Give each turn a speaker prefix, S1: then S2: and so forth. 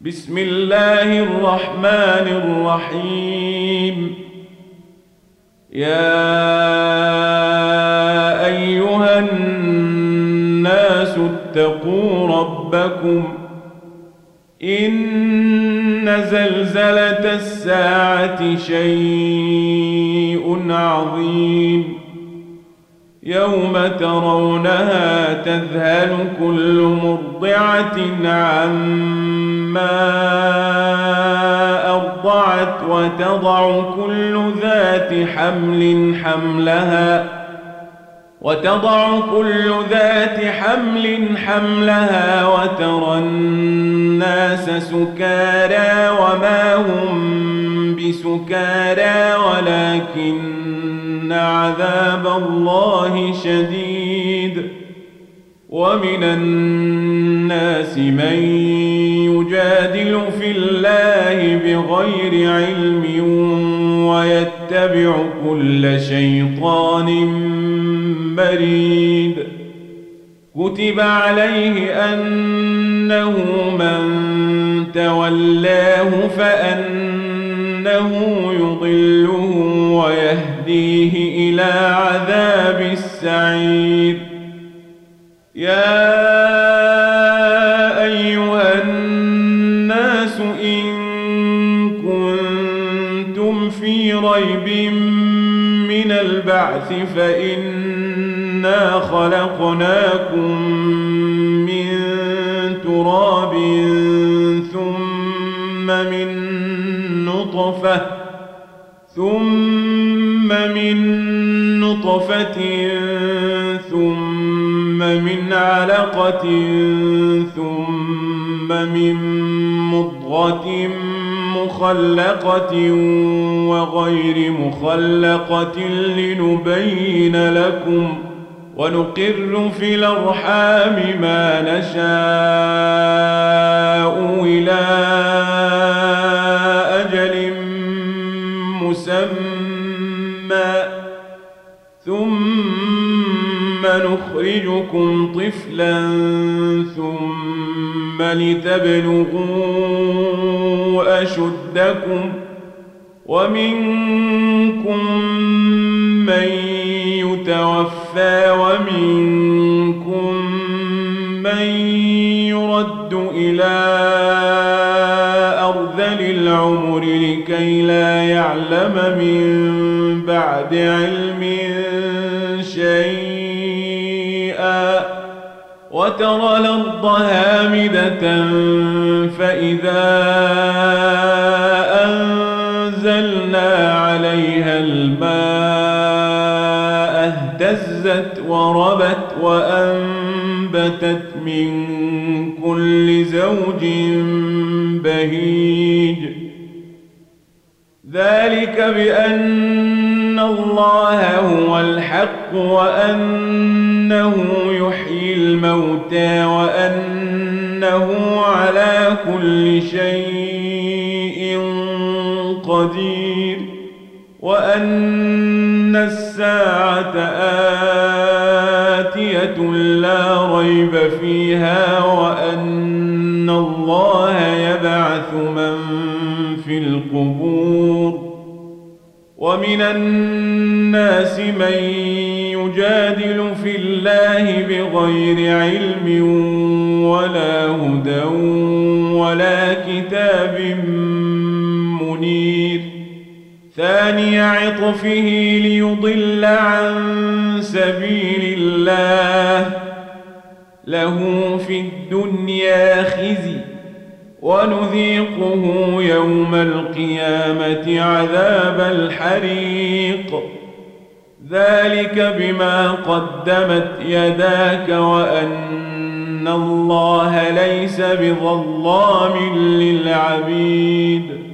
S1: بسم الله الرحمن الرحيم. يا أيها الناس اتقوا ربكم إن زلزلة الساعة شيء عظيم يوم ترونها تذهل كل مرضعة عما أرضعت وتضع كل ذات حمل حملها وترى الناس سكارى وما هم بسكارى ولكن عذاب الله شديد. ومن الناس من يجادل في الله بغير علم ويتبع كل شيطان مريد. كتب عليه أنه من تولاه فأنه يضله ويهديه إلى عذاب السعير. يا أيها الناس إن كنتم في ريب من البعث فإنا خلقناكم من تراب ثم من نطفة ثم من علقة ثم من مضغة مخلقة وغير مخلقة لنبين لكم ونقر في الأرحام ما نشاء إلى أجل مسمى ثم نخرجكم طفلا ثم لتبلغوا أشدكم ومنكم من يتوفى ومنكم من يرد إلى أرذل العمر لكي لا يعلم من بعد علم شيئا. وترى الأرض هامدة فإذا أنزلنا عليها الماء اهتزت وربت وأنبتت من كل زوج بهيج. ذلك بأن الله هو الحق وأنه يحيي الموتى وأنه على كل شيء قدير وأن الساعة آتية لا ريب فيها وأن الله يبعث من في القبور. ومن الناس من يجادل في الله بغير علم ولا هدى ولا كتاب منير. ثاني عطفه ليضل عن سبيل الله له في الدنيا خزي ونذيقه يوم القيامة عذاب الحريق. ذلك بما قدمت يداك وأن الله ليس بظلام للعبيد.